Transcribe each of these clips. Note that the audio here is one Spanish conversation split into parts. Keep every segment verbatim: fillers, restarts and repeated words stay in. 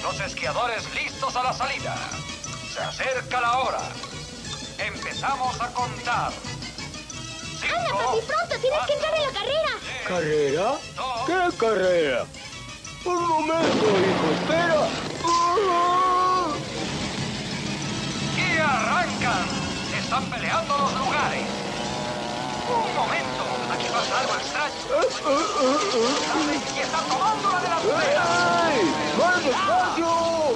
Los esquiadores listos a la salida. Se acerca la hora. Empezamos a contar. Cinco, ¡Anda, papi, pronto! ¡Tienes que entrar en la carrera! ¿Carrera? ¿Qué carrera? Un momento, hijo, espera. ¡Uh! Y arrancan. Están peleando los lugares. Un momento. Aquí pasa algo extraño. Uh, uh, uh, uh. Y están tomando la delantera. ¡Ey! ¡Más despacio!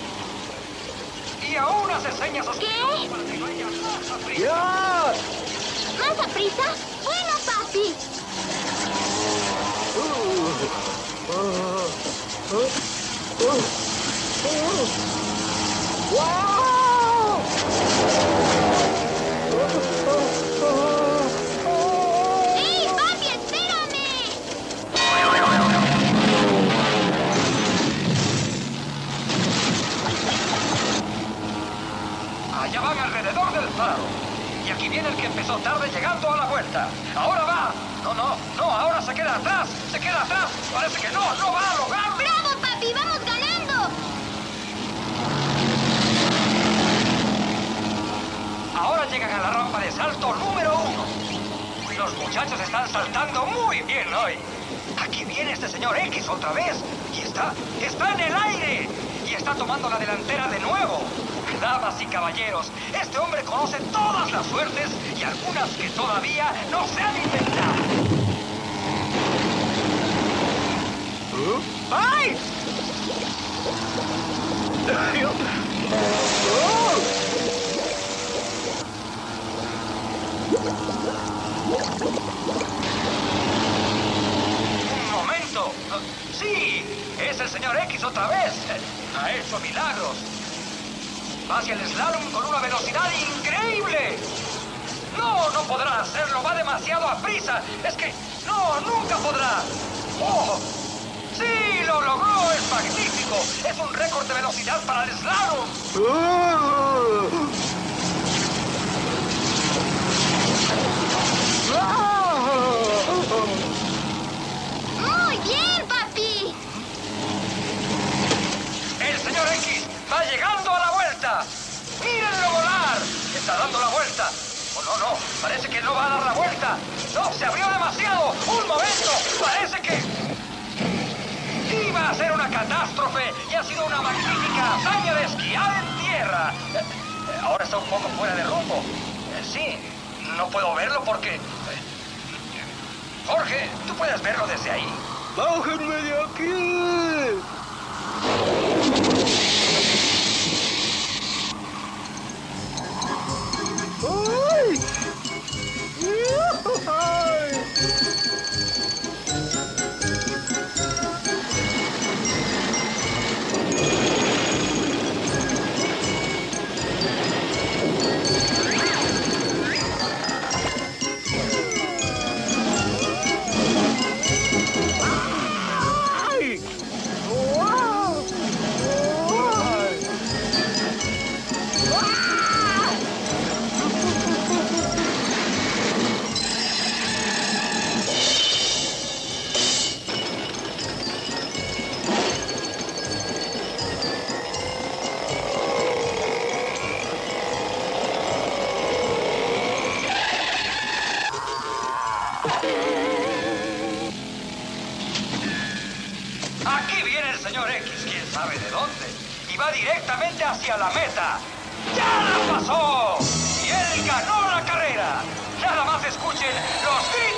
Y a unas señas os... ¿Qué? para que vayan más a prisa. ¡Ya! ¿Más a prisa? ¡Bueno, papi! Uh, uh, uh, uh, uh. ¡Wow! ¡Ey, papi, espérame! Allá van alrededor del faro. Y aquí viene el que empezó tarde llegando a la vuelta. Ahora va. No, no, no, ahora se queda atrás. Se queda atrás. Parece que no, no va a lograrlo. ¡Bravo, papi! ¡Vamos ganando! Ahora llegan a la rampa de salto número uno. Los muchachos están saltando muy bien hoy. Aquí viene este señor X otra vez. Y está, está en el aire. Y está tomando la delantera de nuevo. Damas y caballeros, este hombre conoce todas las suertes y algunas que todavía no se han inventado. ¿Eh? ¡Ay! Un momento. Sí, es el señor X otra vez. Ha hecho milagros. Va hacia el slalom con una velocidad increíble. No, no podrá hacerlo. Va demasiado a prisa. Es que no, nunca podrá. ¡Oh! ¡Sí, lo logró! ¡Es magnífico! Es un récord de velocidad para el slalom. Uh. ¡Muy bien, papi! El señor X va llegando a la vuelta. ¡Mírenlo volar! Está dando la vuelta. Oh, no, no. Parece que no va a dar la vuelta. No, se abrió demasiado. Un momento. Parece que... iba a ser una catástrofe y ha sido una magnífica hazaña de esquiar en tierra. Eh, eh, ahora está un poco fuera de rumbo. Eh, sí, no puedo verlo porque... eh, Jorge, tú puedes verlo desde ahí. ¡Bájenme de aquí! ¡Ay! ¡Ay! ¡Ay! ¡Wow! ¡Ay! Aquí viene el señor X, quién sabe de dónde, y va directamente hacia la meta. ¡Ya la pasó! Y él ganó la carrera. Nada más escuchen los gritos.